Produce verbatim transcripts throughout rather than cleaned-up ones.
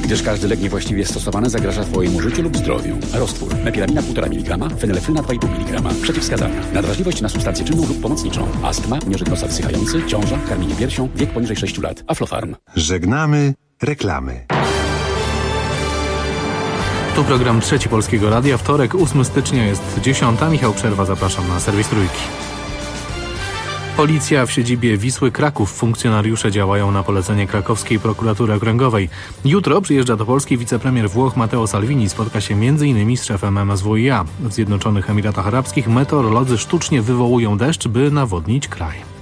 gdyż każdy lek niewłaściwie stosowany zagraża Twojemu życiu lub zdrowiu. Roztwór. Mepilamina półtora miligrama, fenylefryna dwa i pół miligrama. Przeciwwskazania. Nadwrażliwość na substancję czynną lub pomocniczą. Astma, miażdżyk nosa wsychający, ciąża, karmienie piersią, wiek poniżej sześciu lat. Aflofarm. Żegnamy reklamy. Tu program Trzeci Polskiego Radia. Wtorek, ósmego stycznia jest dziesiąta. Michał Przerwa, zapraszam na serwis Trójki. Policja w siedzibie Wisły Kraków. Funkcjonariusze działają na polecenie krakowskiej prokuratury okręgowej. Jutro przyjeżdża do Polski wicepremier Włoch Matteo Salvini. Spotka się między innymi z szefem M S W i A. W Zjednoczonych Emiratach Arabskich meteorolodzy sztucznie wywołują deszcz, by nawodnić kraj.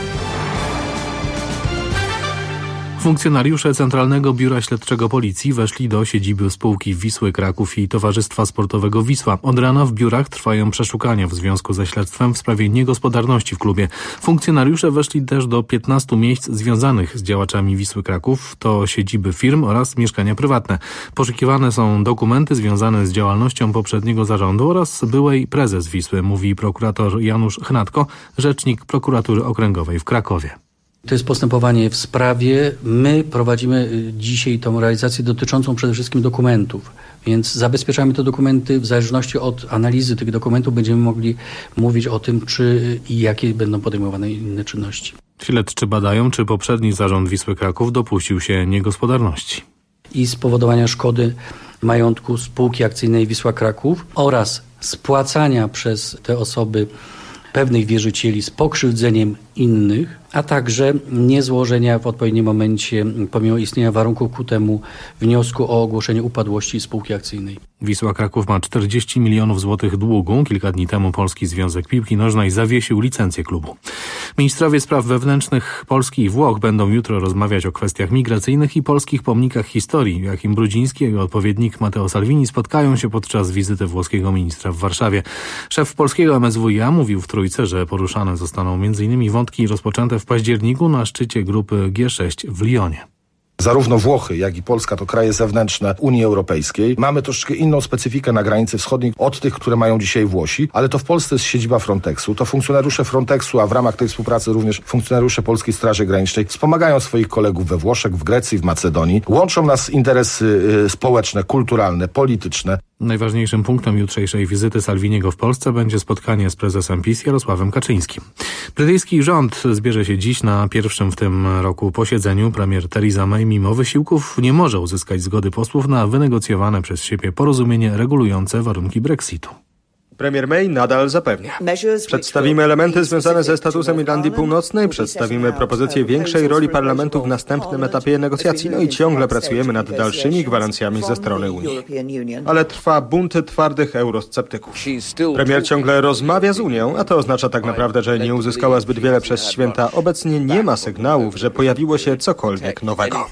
Funkcjonariusze Centralnego Biura Śledczego Policji weszli do siedziby spółki Wisły Kraków i Towarzystwa Sportowego Wisła. Od rana w biurach trwają przeszukania w związku ze śledztwem w sprawie niegospodarności w klubie. Funkcjonariusze weszli też do piętnastu miejsc związanych z działaczami Wisły Kraków. To siedziby firm oraz mieszkania prywatne. Poszukiwane są dokumenty związane z działalnością poprzedniego zarządu oraz byłej prezes Wisły, mówi prokurator Janusz Chnatko, rzecznik prokuratury okręgowej w Krakowie. To jest postępowanie w sprawie. My prowadzimy dzisiaj tą realizację dotyczącą przede wszystkim dokumentów, więc zabezpieczamy te dokumenty. W zależności od analizy tych dokumentów będziemy mogli mówić o tym, czy i jakie będą podejmowane inne czynności. Śledczy badają, czy poprzedni zarząd Wisły Kraków dopuścił się niegospodarności I spowodowania szkody majątku spółki akcyjnej Wisła Kraków oraz spłacania przez te osoby pewnych wierzycieli z pokrzywdzeniem innych, a także niezłożenia w odpowiednim momencie, pomimo istnienia warunków ku temu, wniosku o ogłoszenie upadłości spółki akcyjnej. Wisła Kraków ma czterdzieści milionów złotych długu. Kilka dni temu Polski Związek Piłki Nożnej zawiesił licencję klubu. Ministrowie spraw wewnętrznych Polski i Włoch będą jutro rozmawiać o kwestiach migracyjnych i polskich pomnikach historii. Joachim Brudziński i jego odpowiednik Matteo Salvini spotkają się podczas wizyty włoskiego ministra w Warszawie. Szef polskiego M S W i A mówił w Trójce, że poruszane zostaną między innymi wątki rozpoczęte w październiku na szczycie grupy G sześć w Lyonie. Zarówno Włochy, jak i Polska to kraje zewnętrzne Unii Europejskiej. Mamy troszeczkę inną specyfikę na granicy wschodniej od tych, które mają dzisiaj Włosi, ale to w Polsce jest siedziba Frontexu. To funkcjonariusze Frontexu, a w ramach tej współpracy również funkcjonariusze Polskiej Straży Granicznej wspomagają swoich kolegów we Włoszech, w Grecji, w Macedonii. Łączą nas interesy y, społeczne, kulturalne, polityczne. Najważniejszym punktem jutrzejszej wizyty Salviniego w Polsce będzie spotkanie z prezesem PiS Jarosławem Kaczyńskim. Brytyjski rząd zbierze się dziś na pierwszym w tym roku posiedzeniu. Premier Theresa May mimo wysiłków nie może uzyskać zgody posłów na wynegocjowane przez siebie porozumienie regulujące warunki Brexitu. Premier May nadal zapewnia. Przedstawimy elementy związane ze statusem Irlandii Północnej, przedstawimy propozycję większej roli parlamentu w następnym etapie negocjacji, no i ciągle pracujemy nad dalszymi gwarancjami ze strony Unii. Ale trwa bunt twardych eurosceptyków. Premier ciągle rozmawia z Unią, a to oznacza tak naprawdę, że nie uzyskała zbyt wiele przez święta. Obecnie nie ma sygnałów, że pojawiło się cokolwiek nowego.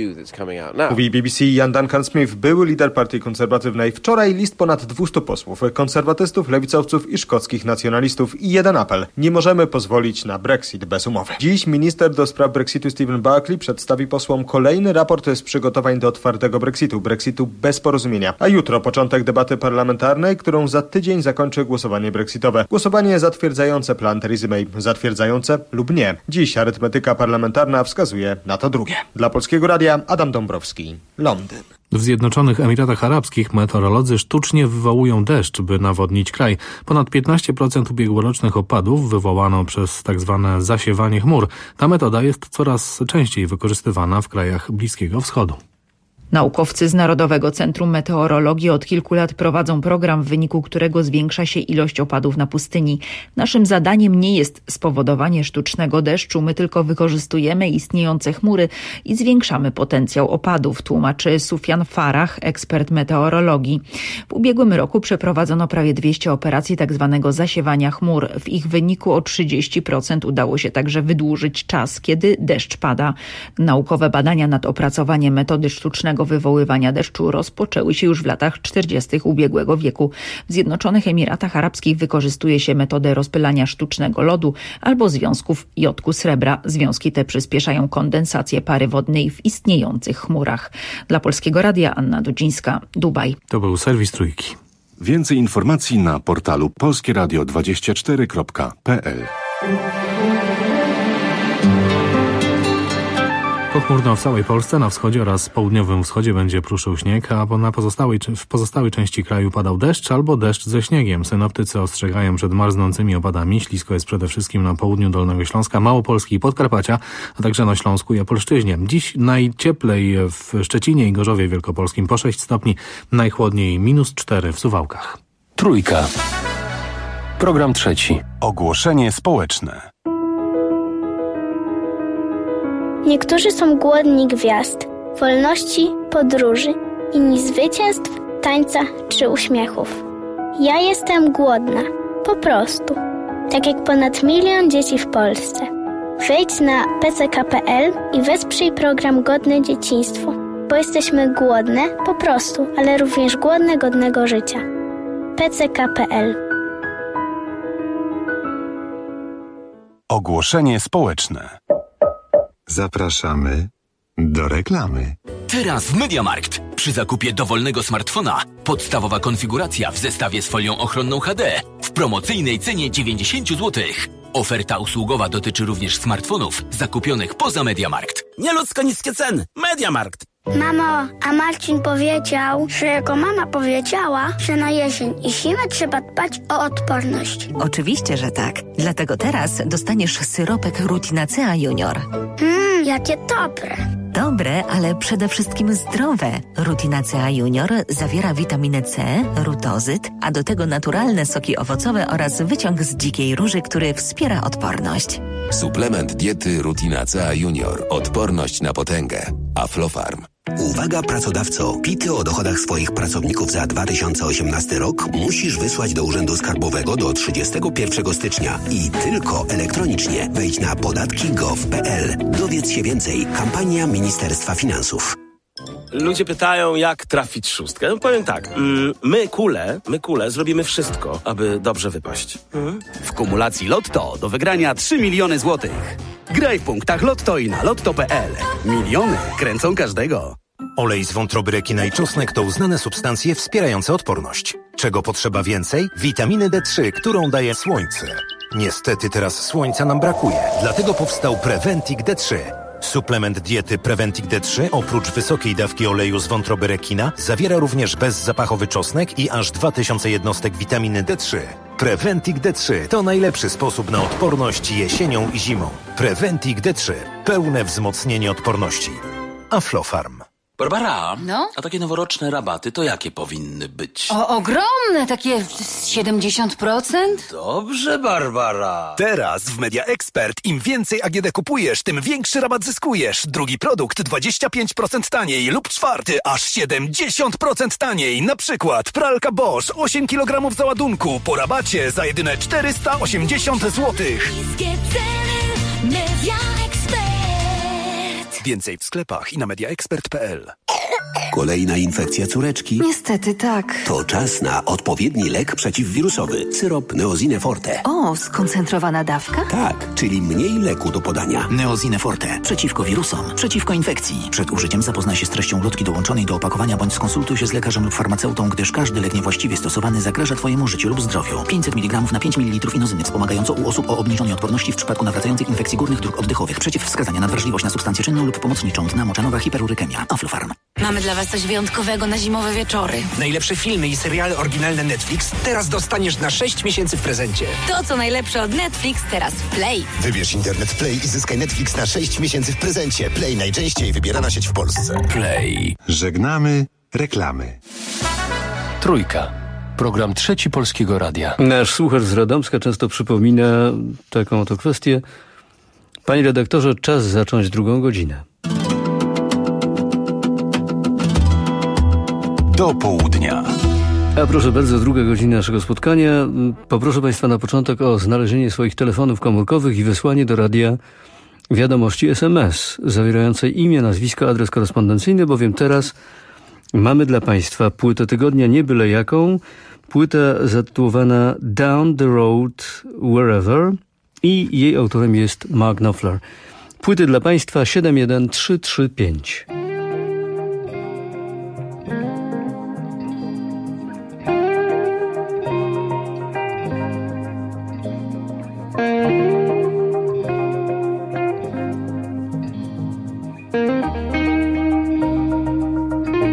Mówi B B C Ian Duncan Smith, były lider partii konserwatywnej. Wczoraj list ponad dwustu posłów, konserwatystów, lewicowców i szkockich nacjonalistów i jeden apel. Nie możemy pozwolić na Brexit bez umowy. Dziś minister do spraw Brexitu Stephen Barclay przedstawi posłom kolejny raport z przygotowań do twardego Brexitu, Brexitu bez porozumienia. A jutro początek debaty parlamentarnej, którą za tydzień zakończy głosowanie brexitowe. Głosowanie zatwierdzające plan Theresy May. Zatwierdzające lub nie. Dziś arytmetyka parlamentarna wskazuje na to drugie. Dla Polskiego Radia Adam Dąbrowski, Londyn. W Zjednoczonych Emiratach Arabskich meteorolodzy sztucznie wywołują deszcz, by nawodnić kraj. Ponad piętnaście procent ubiegłorocznych opadów wywołano przez tak zwane zasiewanie chmur. Ta metoda jest coraz częściej wykorzystywana w krajach Bliskiego Wschodu. Naukowcy z Narodowego Centrum Meteorologii od kilku lat prowadzą program, w wyniku którego zwiększa się ilość opadów na pustyni. Naszym zadaniem nie jest spowodowanie sztucznego deszczu, my tylko wykorzystujemy istniejące chmury i zwiększamy potencjał opadów, tłumaczy Sufjan Farah, ekspert meteorologii. W ubiegłym roku przeprowadzono prawie dwieście operacji tzw. zasiewania chmur. W ich wyniku o trzydzieści procent udało się także wydłużyć czas, kiedy deszcz pada. Naukowe badania nad opracowaniem metody sztucznego wywoływania deszczu rozpoczęły się już w latach czterdziestych ubiegłego wieku. W Zjednoczonych Emiratach Arabskich wykorzystuje się metodę rozpylania sztucznego lodu albo związków jodku srebra. Związki te przyspieszają kondensację pary wodnej w istniejących chmurach. Dla Polskiego Radia Anna Dudzińska, Dubaj. To był serwis Trójki. Więcej informacji na portalu polskie radio dwadzieścia cztery kropka p l. Pochmurno w całej Polsce, na wschodzie oraz południowym wschodzie będzie pruszył śnieg, a na pozostałej, w pozostałej części kraju padał deszcz albo deszcz ze śniegiem. Synoptycy ostrzegają przed marznącymi opadami. Ślisko jest przede wszystkim na południu Dolnego Śląska, Małopolski i Podkarpacia, a także na Śląsku i Opolszczyźnie. Dziś najcieplej w Szczecinie i Gorzowie Wielkopolskim po sześć stopni, najchłodniej minus cztery w Suwałkach. Trójka. Program trzeci. Ogłoszenie społeczne. Niektórzy są głodni gwiazd, wolności, podróży, inni zwycięstw, tańca czy uśmiechów. Ja jestem głodna, po prostu. Tak jak ponad milion dzieci w Polsce. Wejdź na p c k kropka p l i wesprzyj program Godne Dzieciństwo, bo jesteśmy głodne, po prostu, ale również głodne godnego życia. p c k kropka p l. Ogłoszenie społeczne. Zapraszamy do reklamy. Teraz w MediaMarkt. Przy zakupie dowolnego smartfona podstawowa konfiguracja w zestawie z folią ochronną H D w promocyjnej cenie dziewięćdziesiąt złotych. Oferta usługowa dotyczy również smartfonów zakupionych poza MediaMarkt. Nieludzko niskie ceny. MediaMarkt. Mamo, a Marcin powiedział, że jego mama powiedziała, że na jesień i zimę trzeba dbać o odporność. Oczywiście, że tak. Dlatego teraz dostaniesz syropek Rutinacea Junior. Mmm, jakie dobre. Dobre, ale przede wszystkim zdrowe. Rutinacea Junior zawiera witaminę C, rutozyt, a do tego naturalne soki owocowe oraz wyciąg z dzikiej róży, który wspiera odporność. Suplement diety Rutinacea Junior. Odporność na potęgę. Aflofarm. Uwaga pracodawco, pity o dochodach swoich pracowników za dwa tysiące osiemnasty rok musisz wysłać do Urzędu Skarbowego do trzydziestego pierwszego stycznia i tylko elektronicznie. Wejdź na podatki kropka gov kropka p l. Dowiedz się więcej. Kampania Ministerstwa Finansów. Ludzie pytają, jak trafić szóstkę. No powiem tak, mm, my kule, my kule zrobimy wszystko, aby dobrze wypaść. Hmm? W kumulacji Lotto do wygrania trzy miliony złotych. Graj w punktach Lotto i na lotto kropka p l. Miliony kręcą każdego. Olej z wątroby rekina i czosnek to uznane substancje wspierające odporność. Czego potrzeba więcej? Witaminy D trzy, którą daje słońce. Niestety teraz słońca nam brakuje, dlatego powstał Preventic D trzy. Suplement diety Preventic D trzy oprócz wysokiej dawki oleju z wątroby rekina zawiera również bezzapachowy czosnek i aż dwa tysiące jednostek witaminy D trzy. Preventic D trzy to najlepszy sposób na odporność jesienią i zimą. Preventic D trzy. Pełne wzmocnienie odporności. Aflofarm. Barbara, no? A takie noworoczne rabaty to jakie powinny być? O, ogromne, takie siedemdziesiąt procent? Dobrze, Barbara. Teraz w Media Expert im więcej A G D kupujesz, tym większy rabat zyskujesz. Drugi produkt dwadzieścia pięć procent taniej lub czwarty aż siedemdziesiąt procent taniej. Na przykład pralka Bosch osiem kilogramów załadunku po rabacie za jedyne czterysta osiemdziesiąt złotych. Media Expert. Więcej w sklepach i na media expert kropka p l. Kolejna infekcja córeczki? Niestety tak. To czas na odpowiedni lek przeciwwirusowy. Syrop Neosine Forte. O, skoncentrowana dawka? Tak, czyli mniej leku do podania. Neosine Forte. Przeciwko wirusom, przeciwko infekcji. Przed użyciem zapoznaj się z treścią ulotki dołączonej do opakowania bądź skonsultuj się z lekarzem lub farmaceutą, gdyż każdy lek niewłaściwie stosowany zagraża Twojemu życiu lub zdrowiu. pięćset miligramów na pięć mililitrów inozyny wspomagająco u osób o obniżonej odporności w przypadku nawracających infekcji górnych dróg oddechowych. Przeciwwskazania na wrażliwość na substancję czynną lub pomocniczą. Dna moczanowa, hiperurykemia. Aflofarm. Mamy dla Was coś wyjątkowego na zimowe wieczory. Najlepsze filmy i seriale oryginalne Netflix teraz dostaniesz na sześć miesięcy w prezencie. To, co najlepsze od Netflix, teraz w Play. Wybierz internet Play i zyskaj Netflix na sześć miesięcy w prezencie. Play, najczęściej wybierana sieć w Polsce. Play. Żegnamy reklamy. Trójka. Program trzeci Polskiego Radia. Nasz słuchacz z Radomska często przypomina taką oto kwestię. Panie redaktorze, czas zacząć drugą godzinę. Do południa. A proszę bardzo, druga godzina naszego spotkania. Poproszę Państwa na początek o znalezienie swoich telefonów komórkowych i wysłanie do radia wiadomości S M S zawierającej imię, nazwisko, adres korespondencyjny, bowiem teraz mamy dla Państwa płytę tygodnia, nie byle jaką. Płytę zatytułowana Down the Road Wherever i jej autorem jest Mark Knopfler. Płyty dla Państwa siedem jeden trzy trzy pięć.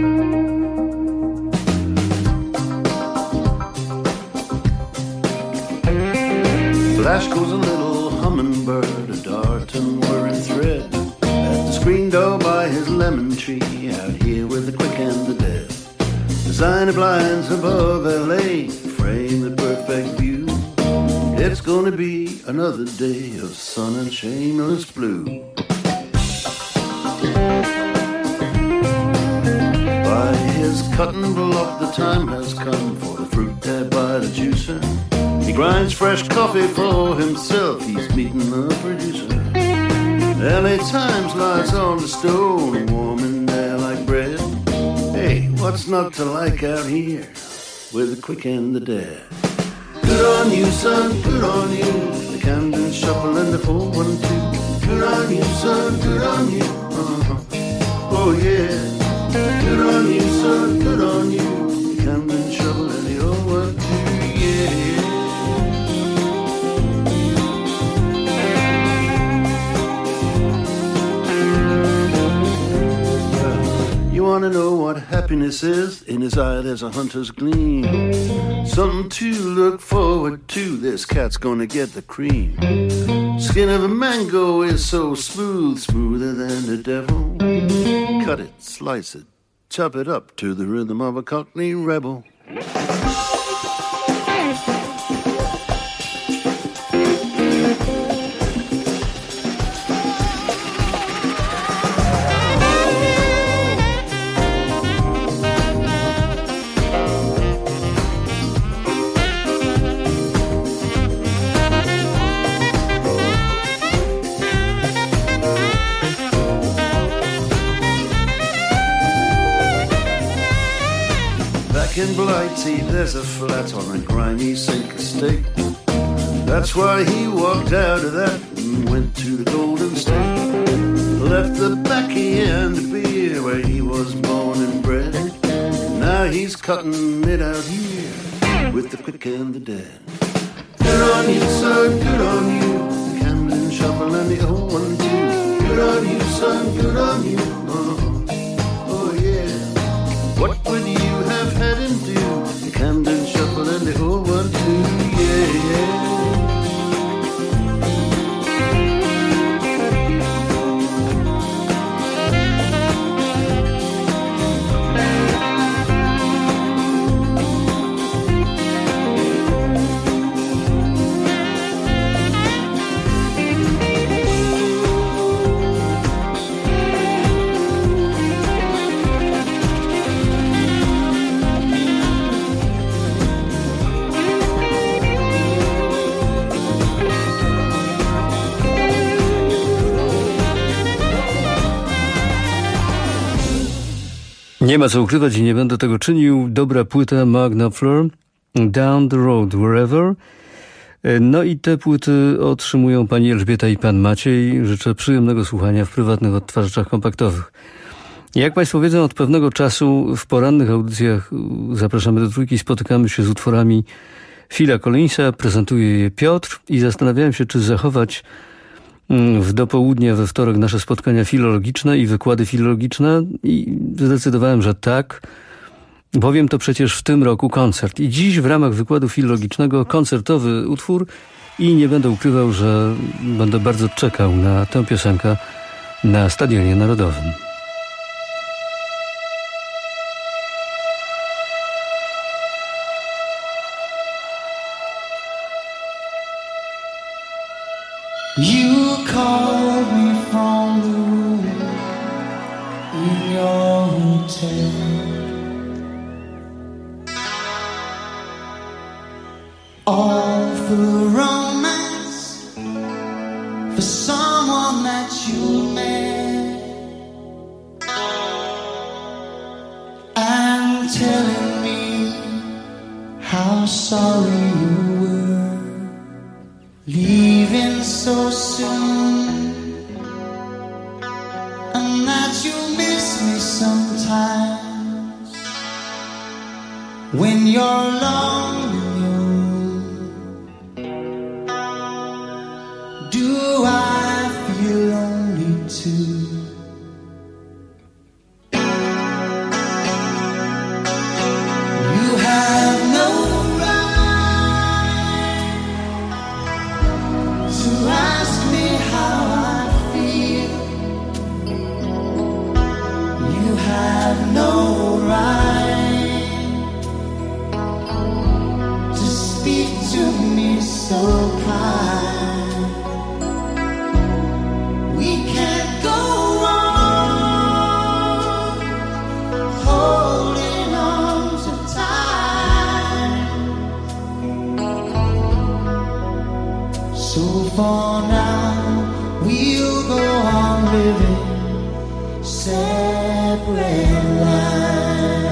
Flash goes a little hummingbird, a dart and whirring thread, at the screen door by his lemon tree, out here with the quick and the dead. Designer blinds above L A frame the perfect view. It's gonna be another day of sun and shameless blue. By his cutting block the time has come for the fruit there by the juicer. He grinds fresh coffee for himself, he's meeting the producer. L A Times lies on the stone, warm in there like bread. Hey, what's not to like out here with the quick and the dead? Good on you, son, good on you. The Camden Shuffle and the four one two. Good on you, son, good on you. Uh-huh. Oh yeah. Good on you, son, good on you. The Camden Shuffle and the four one two. Yeah. You wanna know what happiness is? In his eye there's a hunter's gleam. Something to look forward to. This cat's gonna get the cream. Skin of a mango is so smooth, smoother than the devil. Cut it, slice it, chop it up to the rhythm of a Cockney rebel. In Blighty, there's a flat on a grimy sink estate. That's why he walked out of that and went to the Golden State. Left the baccy and the beer where he was born and bred. Now he's cutting it out here with the quick and the dead. Good on you, son, good on you. The Camden Shuffle and the old one too. Good on you, son, good on you. Uh-huh. Oh yeah. What would you have had him do? The Camden Shuffle and the old one too, yeah, yeah. Nie ma co ukrywać i nie będę tego czynił. Dobra płyta Mark Knopfler, Down the Road Wherever. No i te płyty otrzymują pani Elżbieta i pan Maciej. Życzę przyjemnego słuchania w prywatnych odtwarzaczach kompaktowych. Jak państwo wiedzą, od pewnego czasu w porannych audycjach Zapraszamy do Trójki spotykamy się z utworami Phila Collinsa, prezentuje je Piotr i zastanawiałem się, czy zachować w dopołudnie we wtorek nasze spotkania filologiczne i wykłady filologiczne i zdecydowałem, że tak, bowiem to przecież w tym roku koncert. I dziś w ramach wykładu filologicznego koncertowy utwór i nie będę ukrywał, że będę bardzo czekał na tę piosenkę na Stadionie Narodowym. You called me from the room in your hotel. All for romance, for someone that you met, and telling me how sorry you were, leaving so soon, and that you miss me sometimes when you're alone in your room. Do I feel lonely too? holding on to time. So for now, we'll go on living separate lives.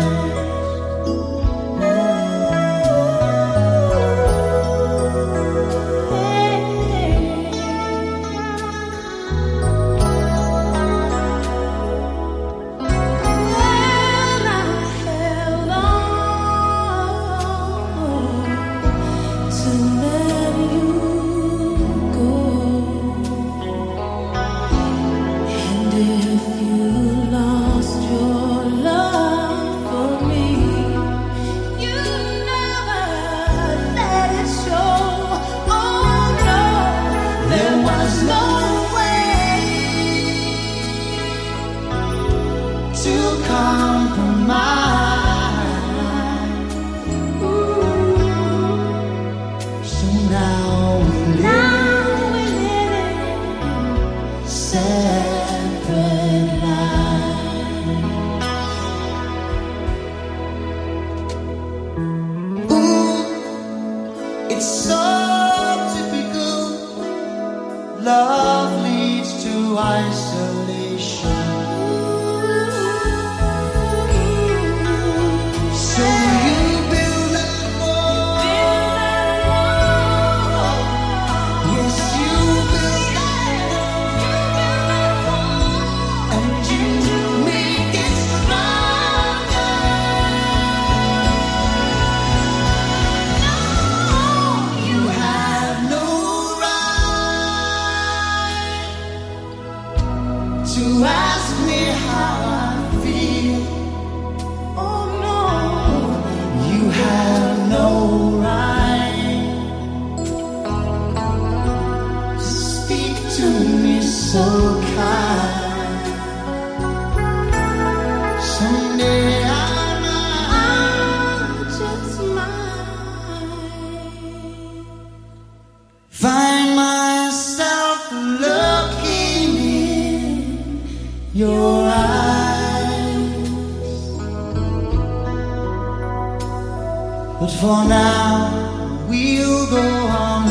For now, we'll go on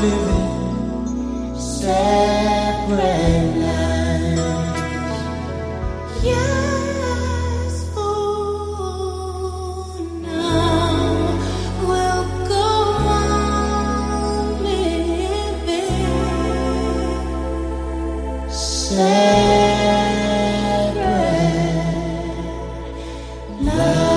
living separate lives. Yes, for now, we'll go on living separate lives.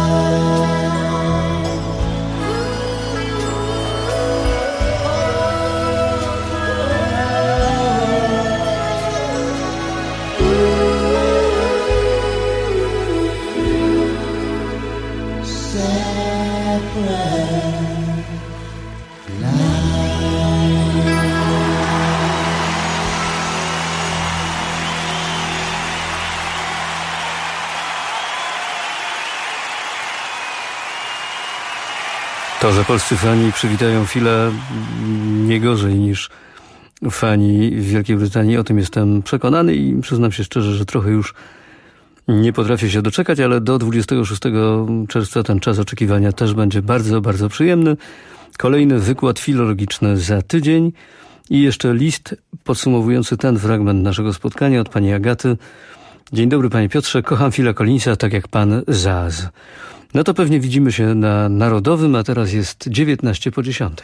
To, że polscy fani przywitają Phila nie gorzej niż fani w Wielkiej Brytanii, o tym jestem przekonany i przyznam się szczerze, że trochę już nie potrafię się doczekać, ale do dwudziestego szóstego czerwca ten czas oczekiwania też będzie bardzo, bardzo przyjemny. Kolejny wykład filologiczny za tydzień i jeszcze list podsumowujący ten fragment naszego spotkania od pani Agaty. Dzień dobry panie Piotrze, kocham Phila Collinsa tak jak pan Zaz. No to pewnie widzimy się na Narodowym, a teraz jest dziewiętnaście po dziesiątej.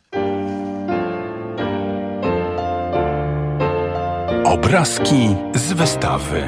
Obrazki z wystawy.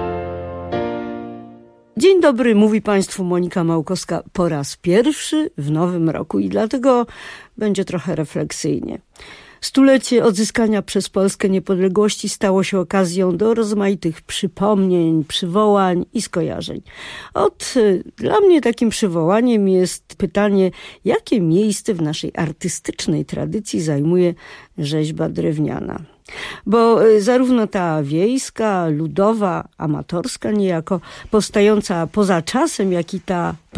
Dzień dobry, mówi Państwu Monika Małkowska po raz pierwszy w nowym roku i dlatego będzie trochę refleksyjnie. Stulecie odzyskania przez Polskę niepodległości stało się okazją do rozmaitych przypomnień, przywołań i skojarzeń. Od, dla mnie takim przywołaniem jest pytanie, jakie miejsce w naszej artystycznej tradycji zajmuje rzeźba drewniana. Bo zarówno ta wiejska, ludowa, amatorska niejako, powstająca poza czasem, jak i ta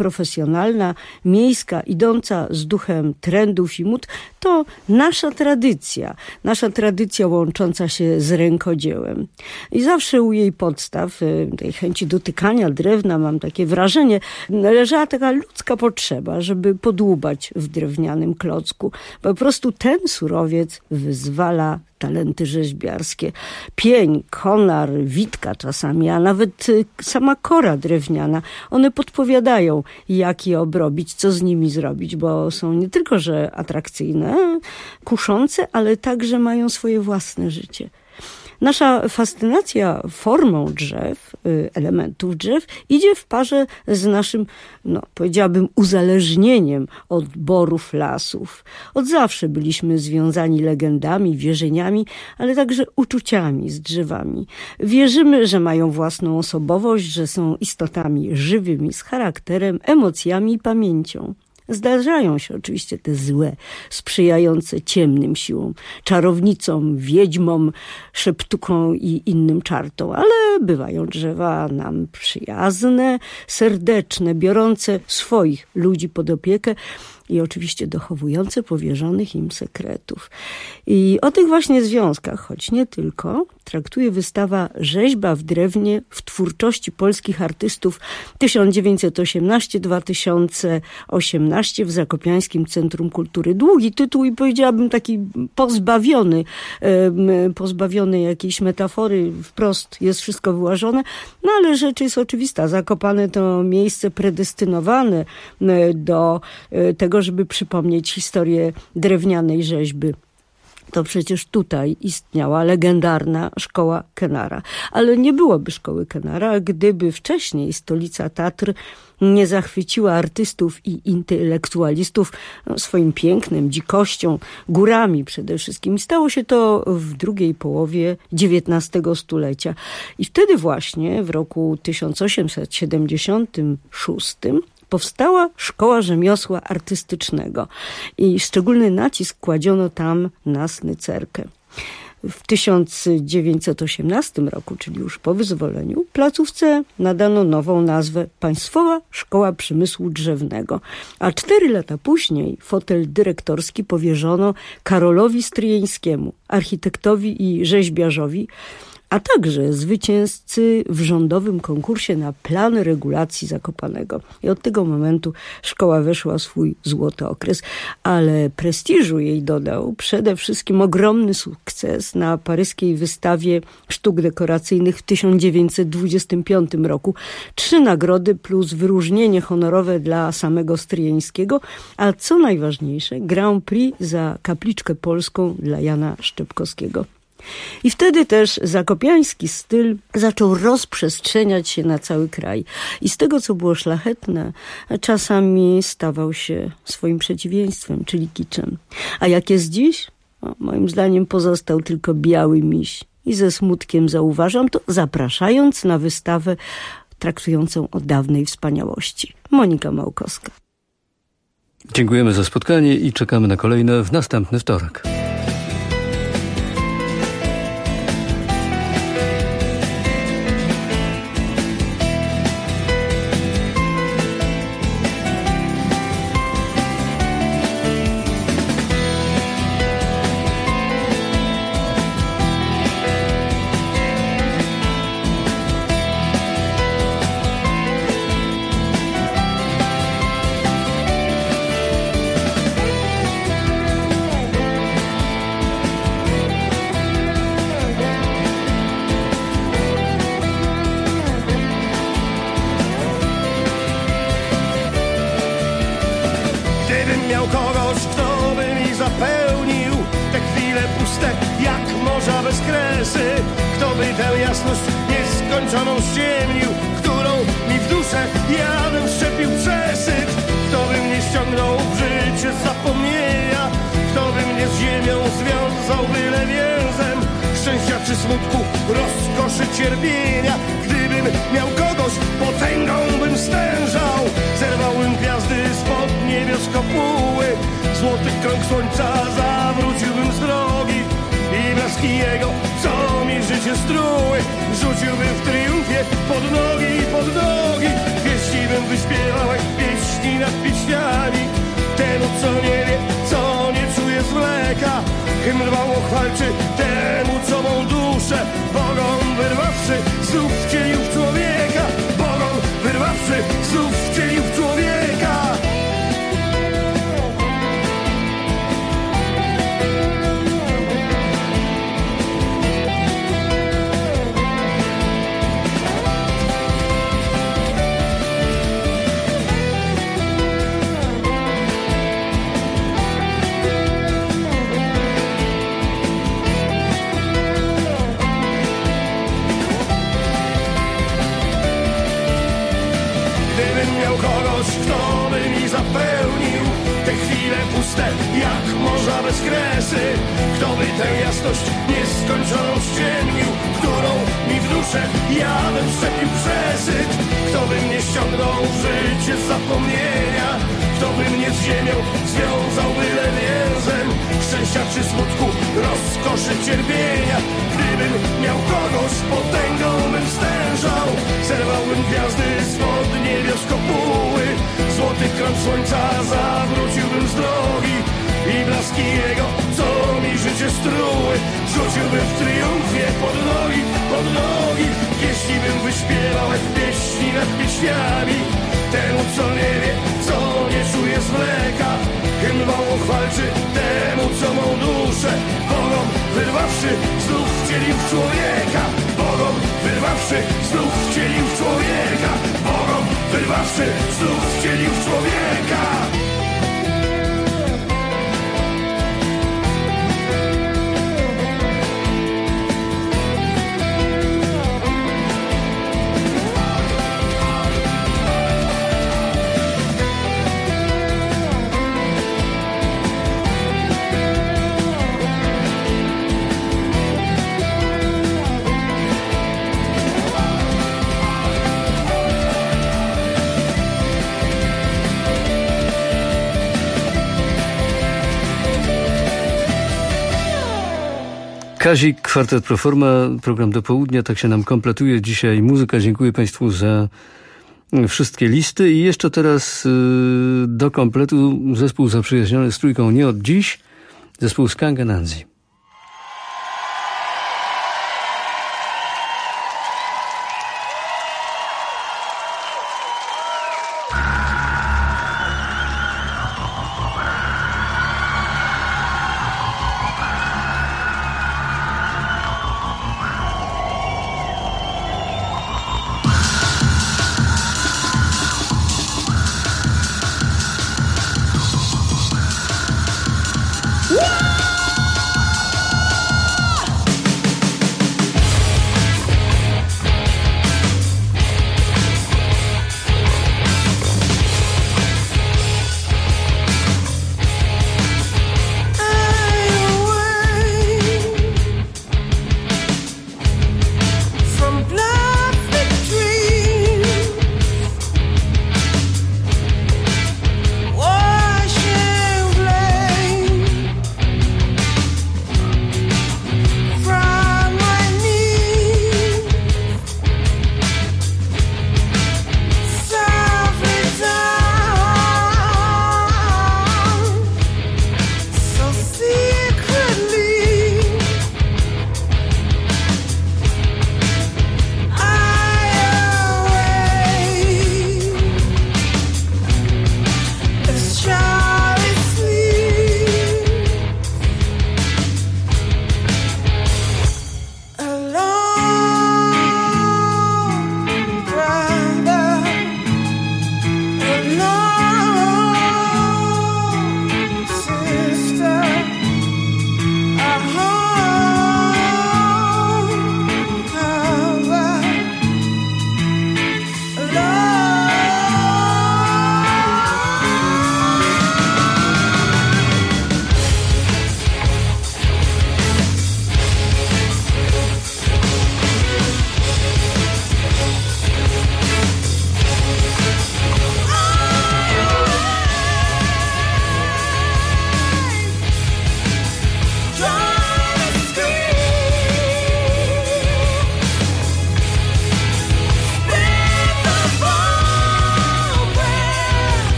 profesjonalna, miejska, idąca z duchem trendów i mód, to nasza tradycja, nasza tradycja łącząca się z rękodziełem. I zawsze u jej podstaw, tej chęci dotykania drewna, mam takie wrażenie, leżała taka ludzka potrzeba, żeby podłubać w drewnianym klocku. Po prostu ten surowiec wyzwala talenty rzeźbiarskie. Pień, konar, witka czasami, a nawet sama kora drewniana, one podpowiadają, jak je obrobić, co z nimi zrobić, bo są nie tylko, że atrakcyjne, kuszące, ale także mają swoje własne życie. Nasza fascynacja formą drzew, elementów drzew idzie w parze z naszym, no powiedziałabym, uzależnieniem od borów lasów. Od zawsze byliśmy związani legendami, wierzeniami, ale także uczuciami z drzewami. Wierzymy, że mają własną osobowość, że są istotami żywymi, z charakterem, emocjami i pamięcią. Zdarzają się oczywiście te złe, sprzyjające ciemnym siłom, czarownicom, wiedźmom, szeptukom i innym czartom, ale bywają drzewa nam przyjazne, serdeczne, biorące swoich ludzi pod opiekę i oczywiście dochowujące powierzonych im sekretów. I o tych właśnie związkach, choć nie tylko, traktuje wystawa Rzeźba w drewnie w twórczości polskich artystów tysiąc dziewięćset osiemnasty do dwa tysiące osiemnasty w Zakopiańskim Centrum Kultury. Długi tytuł i powiedziałabym taki pozbawiony, pozbawiony jakiejś metafory, wprost jest wszystko wyłażone, no ale rzecz jest oczywista. Zakopane to miejsce predestynowane do tego, żeby przypomnieć historię drewnianej rzeźby. To przecież tutaj istniała legendarna szkoła Kenara. Ale nie byłoby szkoły Kenara, gdyby wcześniej stolica Tatr nie zachwyciła artystów i intelektualistów swoim pięknem, dzikością, górami przede wszystkim. Stało się to w drugiej połowie dziewiętnastego stulecia. I wtedy właśnie w roku tysiąc osiemset siedemdziesiątym szóstym powstała Szkoła Rzemiosła Artystycznego i szczególny nacisk kładziono tam na snycerkę. W tysiąc dziewięćset osiemnastym roku, czyli już po wyzwoleniu, placówce nadano nową nazwę Państwowa Szkoła Przemysłu Drzewnego, a cztery lata później fotel dyrektorski powierzono Karolowi Stryjeńskiemu, architektowi i rzeźbiarzowi, a także zwycięzcy w rządowym konkursie na plan regulacji Zakopanego. I od tego momentu szkoła weszła w swój złoty okres, ale prestiżu jej dodał przede wszystkim ogromny sukces na paryskiej wystawie sztuk dekoracyjnych w tysiąc dziewięćset dwudziestym piątym roku. Trzy nagrody plus wyróżnienie honorowe dla samego Stryjeńskiego, a co najważniejsze, Grand Prix za kapliczkę polską dla Jana Szczepkowskiego. I wtedy też zakopiański styl zaczął rozprzestrzeniać się na cały kraj. I z tego, co było szlachetne, czasami stawał się swoim przeciwieństwem, czyli kiczem. A jak jest dziś? No, moim zdaniem pozostał tylko biały miś. I ze smutkiem zauważam to, zapraszając na wystawę traktującą o dawnej wspaniałości. Monika Małkowska. Dziękujemy za spotkanie i czekamy na kolejne w następny wtorek. Rzuciłbym w triumfie pod nogi, pod nogi. Pieści bym wyśpiewał jak pieśń pochwalczy temu, co mą duszę Bogom wyrwawszy znów wcielił w człowieka, Bogom wyrwawszy znów wcielił w człowieka. Kto by mi zapełnił te chwile puste jak morza bez kresy, kto by tę jasność nieskończoną ściemnił, którą mi w duszę ja bym wszczepił przesyt, kto by mnie ściągnął w życie zapomnienia, kto by mnie z ziemią związał byle więzem szczęścia czy smutku, rozkoszy, cierpienia. Gdybym miał kogoś, potęgą bym stężał, zerwałbym gwiazdy spod niebios kopuły, złoty krąg słońca zawróciłbym z drogi i blaski jego, co mi życie struły, rzuciłbym w triumfie pod nogi, pod nogi. Jeśli bym wyśpiewał jak pieśni nad pieśniami, temu co nie wie, co nie czuje z mleka, hymną pochwalczy temu, co mą duszę Bogom wyrwawszy znów wcielił w człowieka, Bogom wyrwawszy znów wcielił w człowieka, Bogom wyrwawszy znów wcielił w człowieka. Kazik, Kwartet Proforma, program do południa, tak się nam kompletuje dzisiaj muzyka. Dziękuję Państwu za wszystkie listy i jeszcze teraz do kompletu zespół zaprzyjaźniony z Trójką nie od dziś, zespół Skunk Anansi. Woo!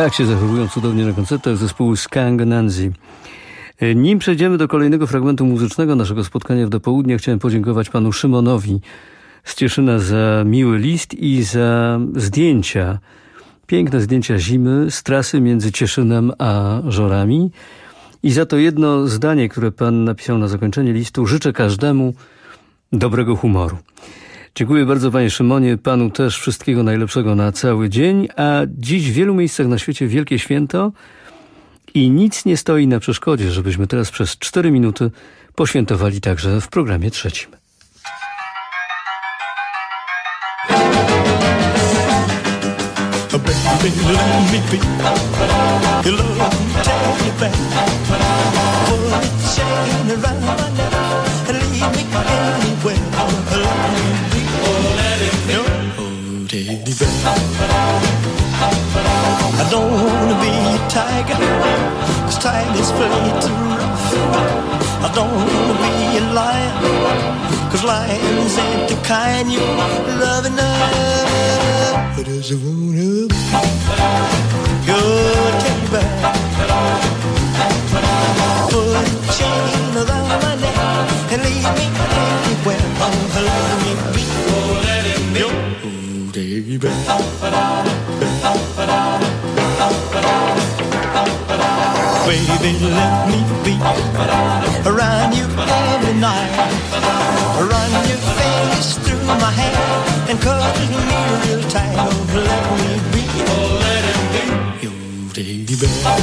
Tak się zachowują cudownie na koncertach zespołu Skang Nancy. Nim przejdziemy do kolejnego fragmentu muzycznego naszego spotkania w dopołudnie, chciałem podziękować panu Szymonowi z Cieszyna za miły list i za zdjęcia, piękne zdjęcia zimy z trasy między Cieszynem a Żorami i za to jedno zdanie, które pan napisał na zakończenie listu: życzę każdemu dobrego humoru. Dziękuję bardzo, panie Szymonie, panu też wszystkiego najlepszego na cały dzień, a dziś w wielu miejscach na świecie wielkie święto i nic nie stoi na przeszkodzie, żebyśmy teraz przez cztery minuty poświętowali także w programie trzecim. I don't wanna be a tiger, 'cause tigers play too rough. I don't wanna be a lion, 'cause lions ain't the kind you love enough. But does I wanna be your teddy bear? Put a chain around my neck and leave me anywhere. Oh, let me be, oh, let it be your teddy bear. Baby, let me be around you every night. Run your fingers through my hair and cuddle me real tight. Oh, let me be, oh, let it be your teddy bear.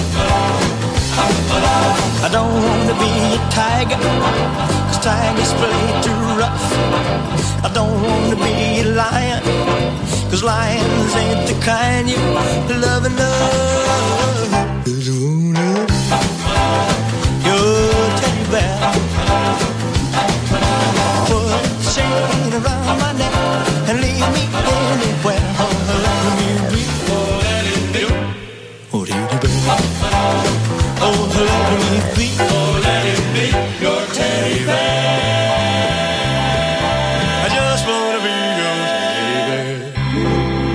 I don't wanna be a tiger, 'cause tigers play too rough. I don't wanna be a lion, 'cause lions ain't the kind you love enough. Your teddy bear. Put a chain around my neck and leave me anywhere. Oh, let me be, oh, let it be, oh, teddy bear. Oh, let me be, oh, let it be your teddy bear. I just wanna be your teddy bear.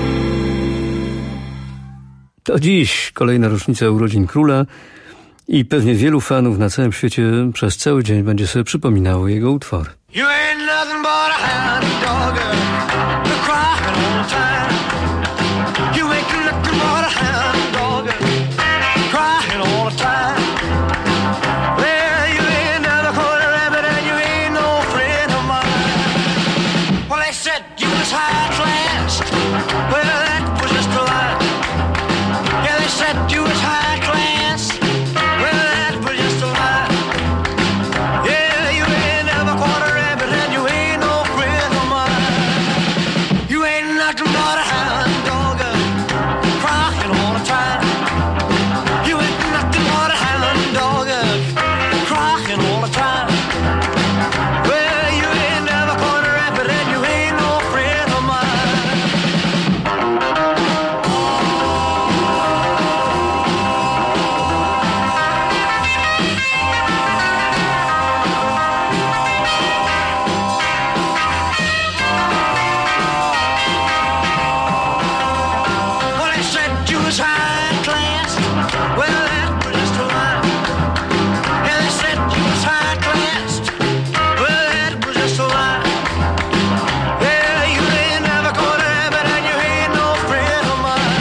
To dziś kolejna rocznica urodzin króla i pewnie wielu fanów na całym świecie przez cały dzień będzie sobie przypominało jego utwory. You ain't nothing but a hound dog, crying all the time. You ain't nothing but a hound dog, crying all the time. Well, you ain't never caught a rabbit and you ain't no friend of mine. Well, they said you was high class. Well, that was just a lie. Yeah, they said you was high class. Well, that was just a lie. Yeah, you ain't never caught a rabbit and you ain't no friend of mine. You ain't nothing but a hound dog, crying all the time. You ain't nothing but a hound dog, crying all the time. Well, you ain't never caught a rabbit and you ain't no friend of mine. Well, they said you was high class. Well, that was just a lie. Yeah, they said you was high class. Well, that was just a lie. Yeah, you ain't never caught a rabbit and you ain't no friend of mine.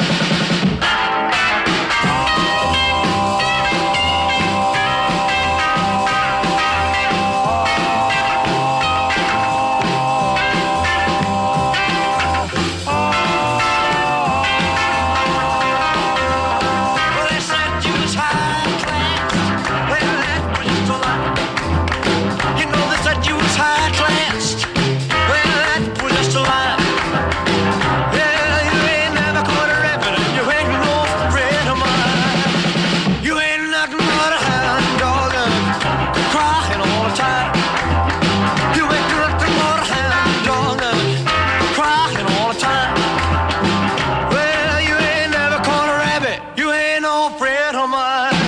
Well, they said you was high class. Well, that was just a lie. You know they said you was high class. Well, that was just a lie. Yeah, you ain't never caught a rabbit and you ain't no friend of mine. You ain't nothing but a hound dog, crying all the time. You ain't nothing but a hound dog, crying all the time. Well, you ain't never caught a rabbit. You ain't no friend of mine.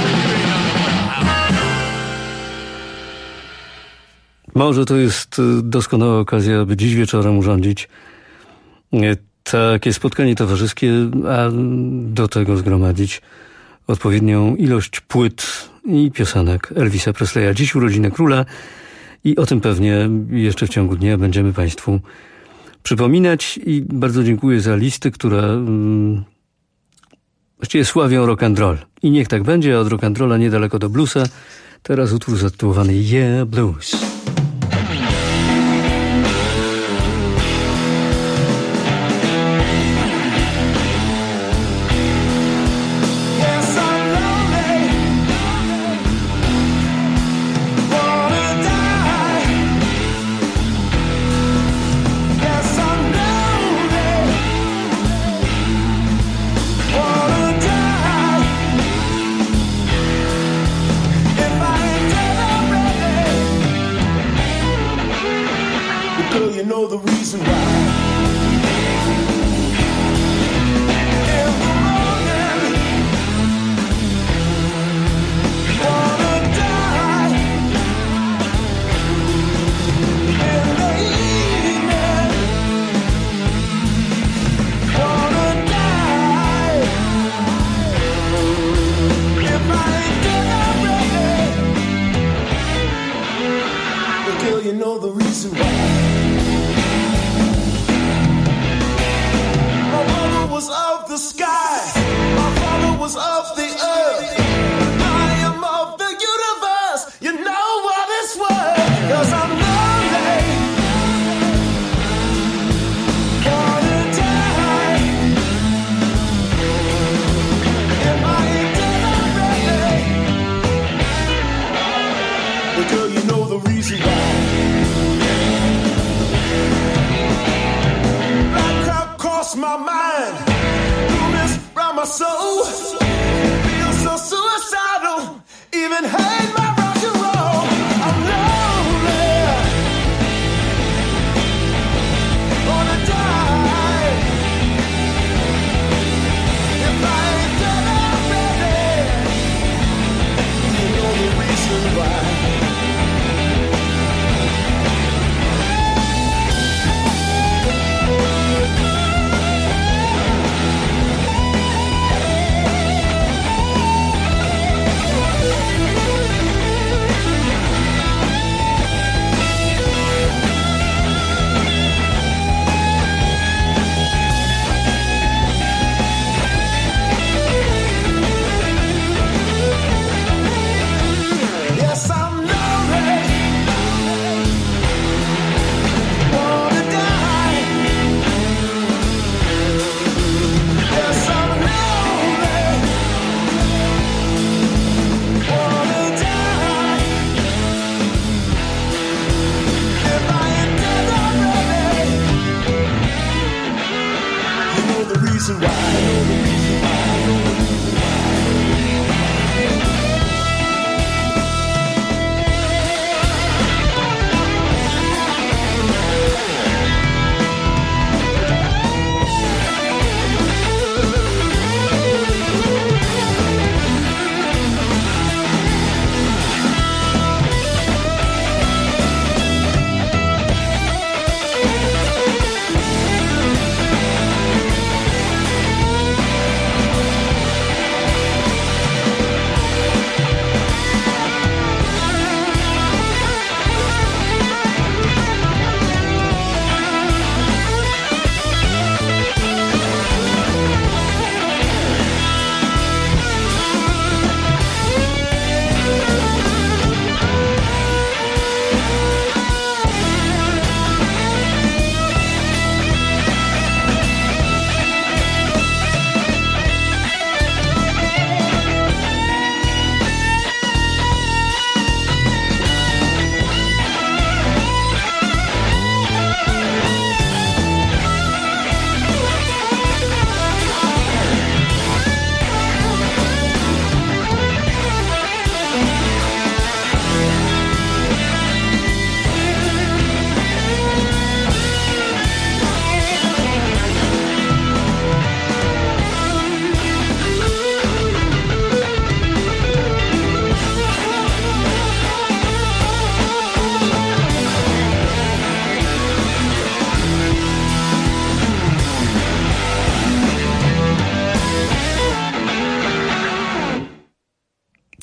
Może to jest y, doskonała okazja, aby dziś wieczorem urządzić y, takie spotkanie towarzyskie, a do tego zgromadzić odpowiednią ilość płyt i piosenek Elvisa Presleya. Dziś urodziny króla i o tym pewnie jeszcze w ciągu dnia będziemy Państwu przypominać i bardzo dziękuję za listy, które mm, właściwie sławią rock and roll. I niech tak będzie, a od rock and rolla niedaleko do bluesa. Teraz utwór zatytułowany Yeah Blues.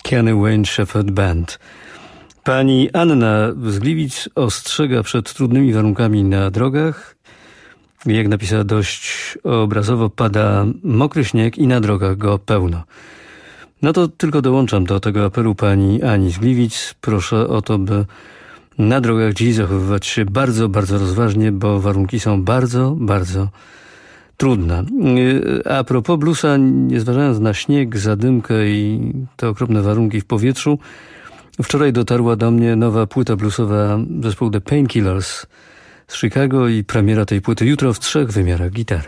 Kenny Wayne Shepherd Band. Pani Anna z Gliwic ostrzega przed trudnymi warunkami na drogach. Jak napisała dość obrazowo, pada mokry śnieg i na drogach go pełno. No to tylko dołączam do tego apelu pani Ani z Gliwic. Proszę o to, by na drogach dziś zachowywać się bardzo, bardzo rozważnie, bo warunki są bardzo, bardzo trudne. A propos bluesa, nie zważając na śnieg, zadymkę i te okropne warunki w powietrzu, wczoraj dotarła do mnie nowa płyta bluesowa zespołu The Painkillers z Chicago i premiera tej płyty jutro w trzech wymiarach gitary.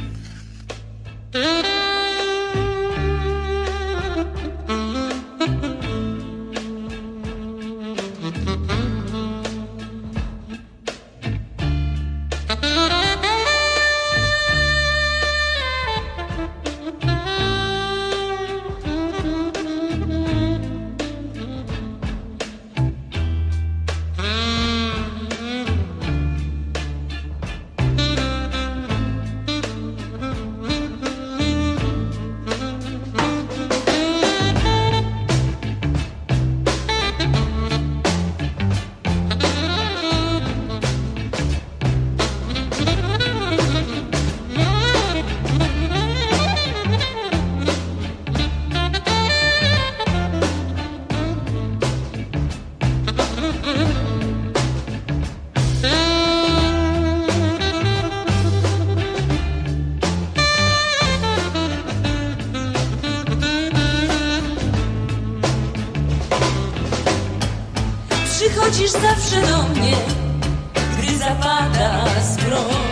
Przychodzisz zawsze do mnie, gdy zapada zmrok.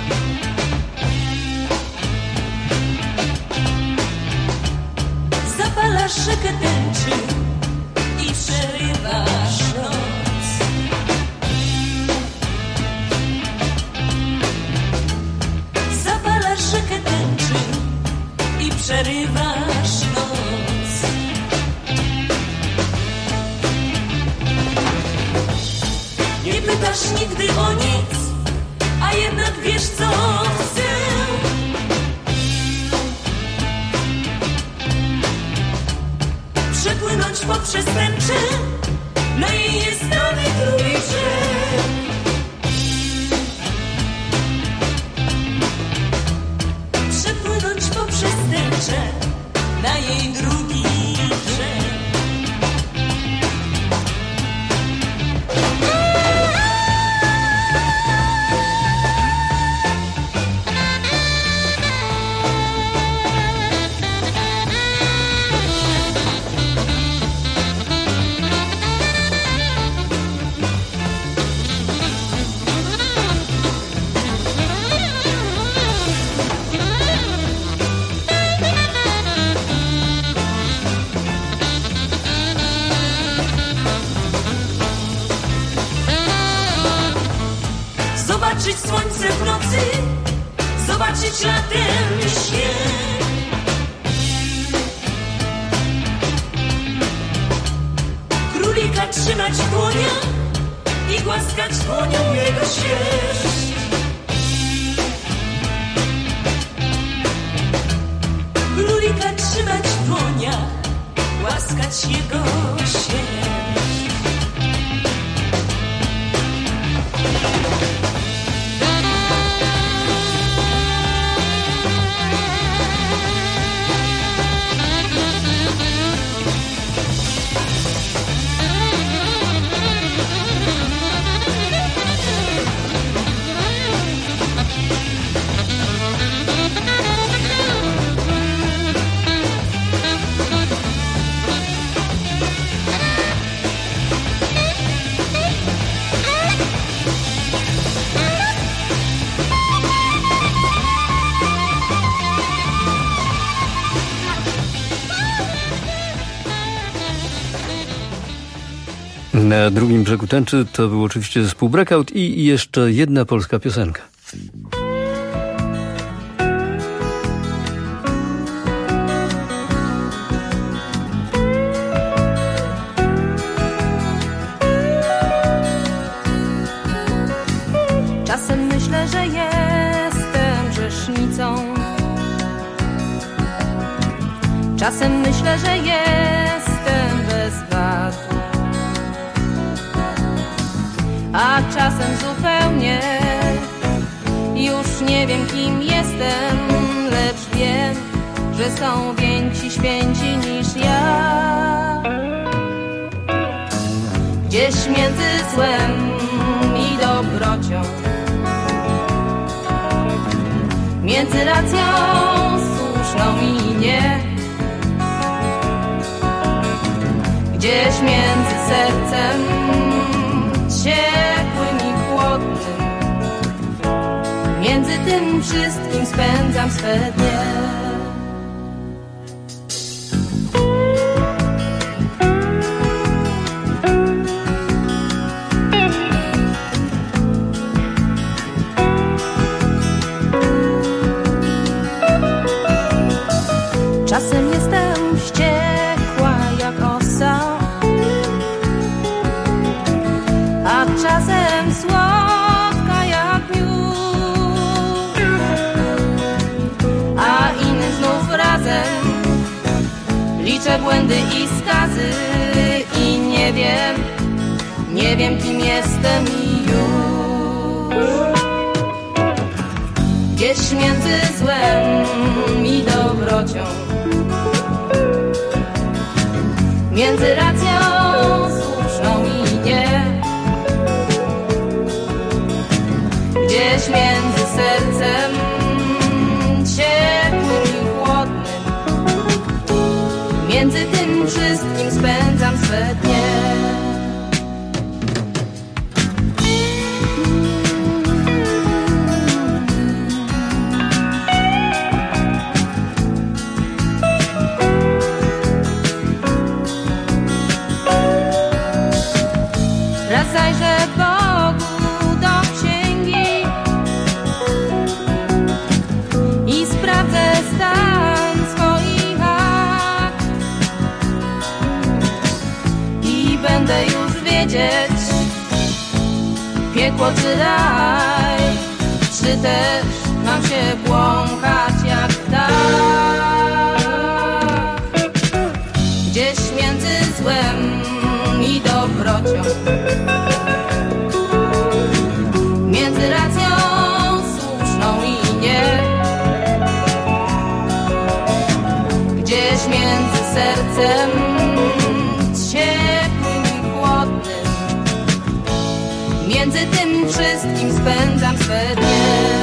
Zapalasz rzekę tęczy i przerywasz noc. Zapalasz rzekę tęczy i przerywasz noc. Nie pytasz nigdy o nic, a jednak wiesz, co chcę. Przepłynąć poprzez tęczę na jej nieznany drugi brzeg. Przepłynąć poprzez tęczę na jej drugi brzeg. Zobaczyć słońce w nocy, zobaczyć latem śnieg. Królika trzymać w dłoniach i głaskać dłonią jego sierść. Królika trzymać w dłoniach, głaskać jego sierść. Na drugim brzegu tęczy to był oczywiście zespół Breakout i jeszcze jedna polska piosenka. Czasem myślę, że jestem grzesznicą. Czasem myślę, że jestem czasem zupełnie już nie wiem, kim jestem, lecz wiem, że są więksi, święci niż ja. Gdzieś między złem i dobrocią, między racją słuszną i nie, gdzieś między sercem ciepłym i chłodnym, między tym wszystkim spędzam swe dnie. Czasem jestem wściekła jak osa, a czasem słodka jak miód, a inny znów razem liczę błędy i skazy i nie wiem, nie wiem, kim jestem i już. Gdzieś między złem i dobrocią, między racją słuszną i nie, gdzieś między sercem ciepłym i chłodnym, między tym wszystkim spędzam swe dnie. Zajrzę Bogu do księgi i sprawdzę stan swoich akt i będę już wiedzieć, piekło czy raj, czy też mam się błąkać jak tak. Gdzieś między złem i dobrocią, między racją słuszną i nie, gdzieś między sercem ciepłym i chłodnym, między tym wszystkim spędzam swe dnie.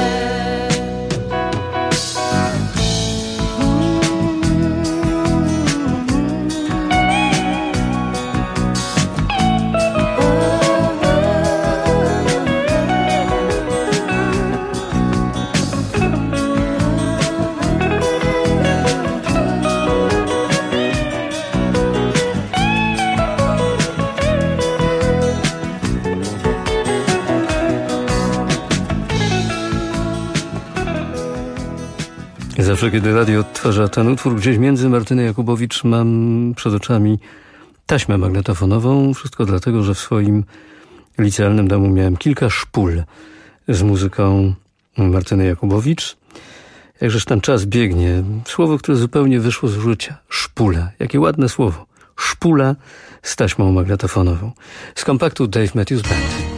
Zawsze, kiedy radio odtwarza ten utwór, gdzieś między Martyny Jakubowicz mam przed oczami taśmę magnetofonową. Wszystko dlatego, że w swoim licealnym domu miałem kilka szpul z muzyką Martyny Jakubowicz. Jakżeż ten czas biegnie. Słowo, które zupełnie wyszło z życia. Szpula. Jakie ładne słowo. Szpula z taśmą magnetofonową. Z kompaktu Dave Matthews Band.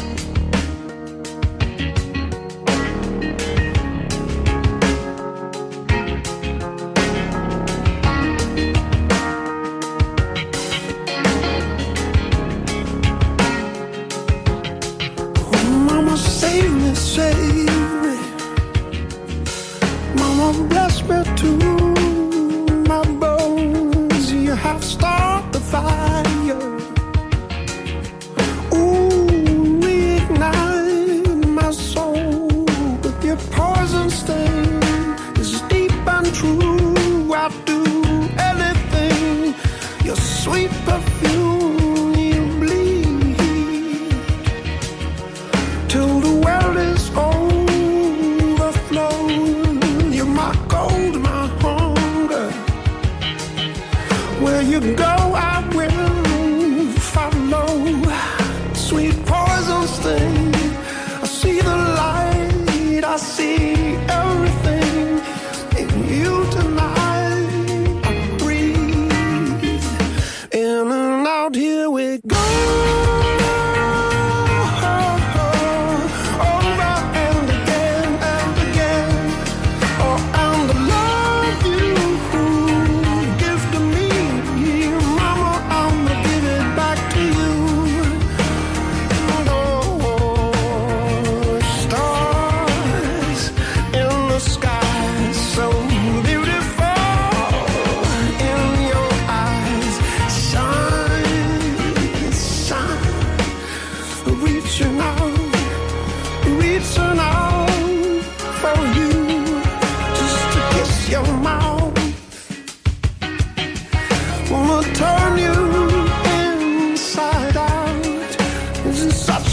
In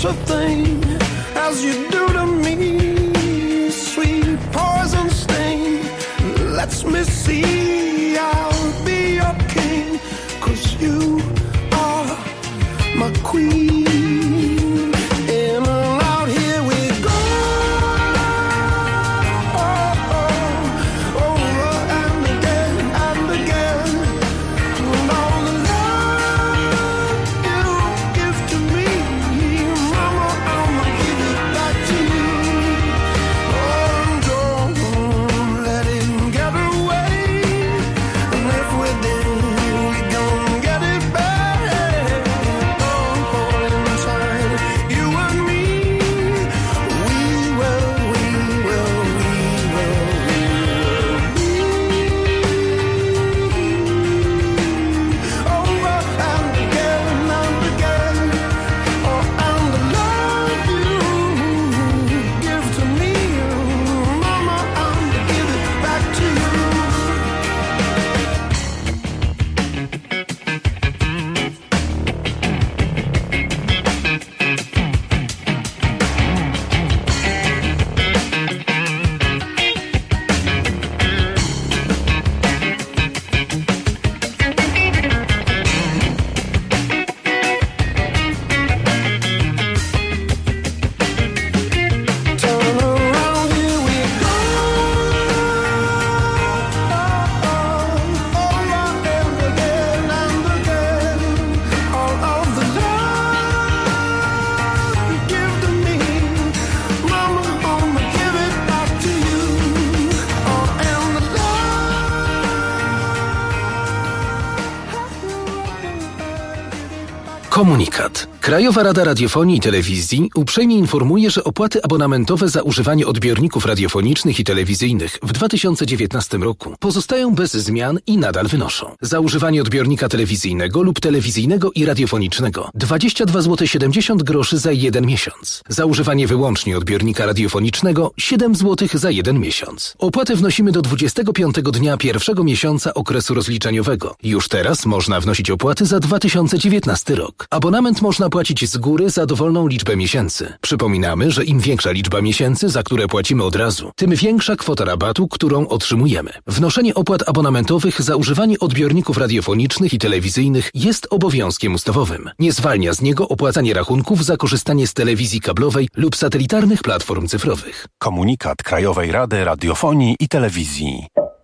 a thing as you do to me. Sweet poison sting lets me see I'll be your king, 'cause you are my queen. In and out here we go, over and again and again. And all the love you give to me, mama, I'ma give it back to you. Oh, don't let it get away. And if we did, we gon' get it back. Oh, in time, you and me, we will, we will, we will, we will. Over and again and again. Oh, and the love you give to me, mama, I'ma give it back to you. Turn around, here we go. Over and again and again. All of the love you give to me, mama, I'ma give it back to you. Oh, and the Komunikat. Krajowa Rada Radiofonii i Telewizji uprzejmie informuje, że opłaty abonamentowe za używanie odbiorników radiofonicznych i telewizyjnych w dwa tysiące dziewiętnastym roku pozostają bez zmian i nadal wynoszą. Za używanie odbiornika telewizyjnego lub telewizyjnego i radiofonicznego dwadzieścia dwa złote siedemdziesiąt groszy za jeden miesiąc. Za używanie wyłącznie odbiornika radiofonicznego siedem złotych za jeden miesiąc. Opłatę wnosimy do dwudziestego piątego dnia pierwszego miesiąca okresu rozliczeniowego. Już teraz można wnosić opłaty za dwa tysiące dziewiętnasty rok. Abonament można płacić z góry za dowolną liczbę miesięcy. Przypominamy, że im większa liczba miesięcy, za które płacimy od razu, tym większa kwota rabatu, którą otrzymujemy. Wnoszenie opłat abonamentowych za używanie odbiorników radiofonicznych i telewizyjnych jest obowiązkiem ustawowym. Nie zwalnia z niego opłacanie rachunków za korzystanie z telewizji kablowej lub satelitarnych platform cyfrowych. Komunikat Krajowej Rady Radiofonii i Telewizji.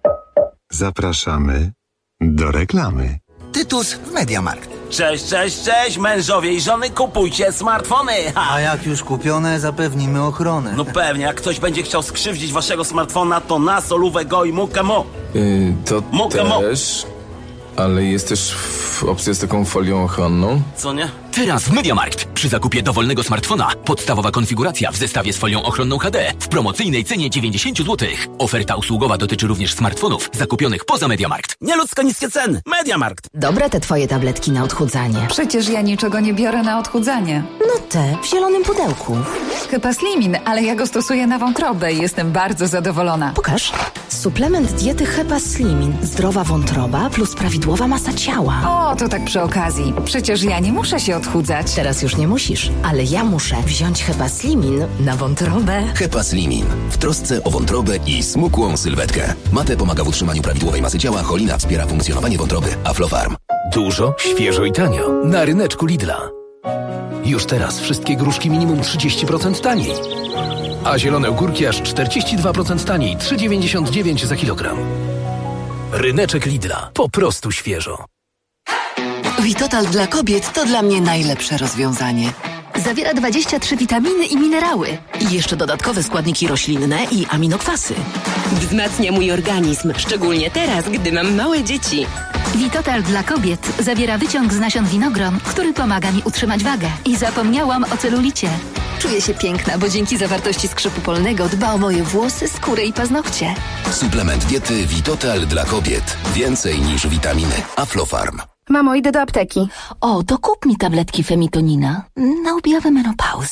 Zapraszamy do reklamy. Tytus w Mediamarkt. Cześć, cześć, cześć, mężowie i żony, kupujcie smartfony! Ha! A jak już kupione, zapewnimy ochronę. No pewnie, jak ktoś będzie chciał skrzywdzić waszego smartfona, to na solówę go i mukę mu. Yy, to Mukę mu. też, ale jest też w opcja z taką folią ochronną. Co nie? Teraz w Mediamarkt. Przy zakupie dowolnego smartfona podstawowa konfiguracja w zestawie z folią ochronną H D w promocyjnej cenie dziewięćdziesiąt złotych. Oferta usługowa dotyczy również smartfonów zakupionych poza Mediamarkt. Nieludzko niskie ceny. Mediamarkt. Dobre te twoje tabletki na odchudzanie. Przecież ja niczego nie biorę na odchudzanie. No te, w zielonym pudełku. Chyba Slimin, ale ja go stosuję na wątrobę i jestem bardzo zadowolona. Pokaż. Suplement diety Hepa Slimin. Zdrowa wątroba plus prawidłowa masa ciała. O, to tak przy okazji. Przecież ja nie muszę się odchudzać. Teraz już nie musisz, ale ja muszę wziąć Hepa Slimin na wątrobę. Hepa Slimin. W trosce o wątrobę i smukłą sylwetkę. Mate pomaga w utrzymaniu prawidłowej masy ciała, cholina wspiera funkcjonowanie wątroby. Aflofarm. Dużo, świeżo i tanio. Na ryneczku Lidla. Już teraz wszystkie gruszki minimum trzydzieści procent taniej. A zielone ogórki aż czterdzieści dwa procent taniej. trzy dziewięćdziesiąt dziewięć za kilogram. Ryneczek Lidla. Po prostu świeżo. Vitotal dla kobiet to dla mnie najlepsze rozwiązanie. Zawiera dwadzieścia trzy witaminy i minerały. I jeszcze dodatkowe składniki roślinne i aminokwasy. Wzmacnia mój organizm, szczególnie teraz, gdy mam małe dzieci. Vitotal dla kobiet zawiera wyciąg z nasion winogron, który pomaga mi utrzymać wagę. I zapomniałam o celulicie. Czuję się piękna, bo dzięki zawartości skrzypu polnego dba o moje włosy, skórę i paznokcie. Suplement diety Vitotal dla kobiet. Więcej niż witaminy. Aflofarm. Mamo, idę do apteki. O, to kup mi tabletki Femitonina na objawę menopauzy.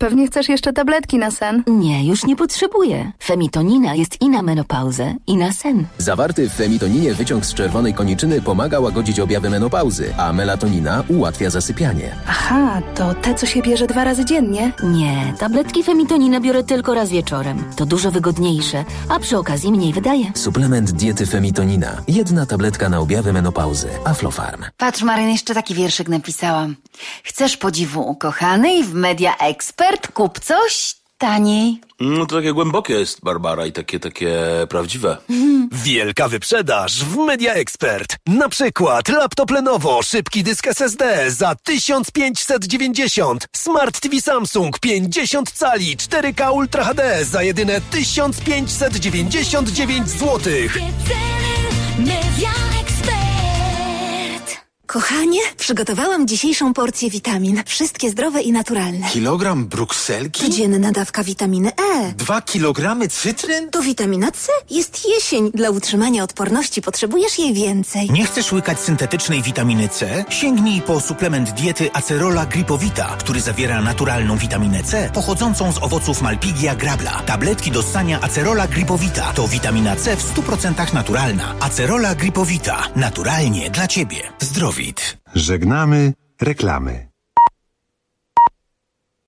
Pewnie chcesz jeszcze tabletki na sen. Nie, już nie potrzebuję. Femitonina jest i na menopauzę, i na sen. Zawarty w femitoninie wyciąg z czerwonej koniczyny pomaga łagodzić objawy menopauzy, a melatonina ułatwia zasypianie. Aha, to te, co się bierze dwa razy dziennie? Nie, tabletki femitonina biorę tylko raz wieczorem. To dużo wygodniejsze, a przy okazji mniej wydaje. Suplement diety femitonina. Jedna tabletka na objawy menopauzy. Aflofarm. Patrz, Maryn, jeszcze taki wierszyk napisałam. Chcesz podziwu ukochanej w Media Expert? Kup coś taniej. No to takie głębokie jest, Barbara, i takie, takie prawdziwe. Wielka wyprzedaż w Media Expert. Na przykład laptop Lenovo, szybki dysk S S D za tysiąc pięćset dziewięćdziesiąt. Smart T V Samsung pięćdziesiąt cali cztery K Ultra H D za jedyne tysiąc pięćset dziewięćdziesiąt dziewięć złotych. Media Expert. Kochanie, przygotowałam dzisiejszą porcję witamin. Wszystkie zdrowe i naturalne. Kilogram brukselki? Codzienna dawka witaminy E. Dwa kilogramy cytryn? To witamina C. Jest jesień. Dla utrzymania odporności potrzebujesz jej więcej. Nie chcesz łykać syntetycznej witaminy C? Sięgnij po suplement diety Acerola Gripowita, który zawiera naturalną witaminę C pochodzącą z owoców Malpighia grabla. Tabletki do ssania Acerola Gripowita to witamina C w stu procentach naturalna. Acerola Gripowita. Naturalnie dla Ciebie. Zdrowit. Żegnamy reklamy.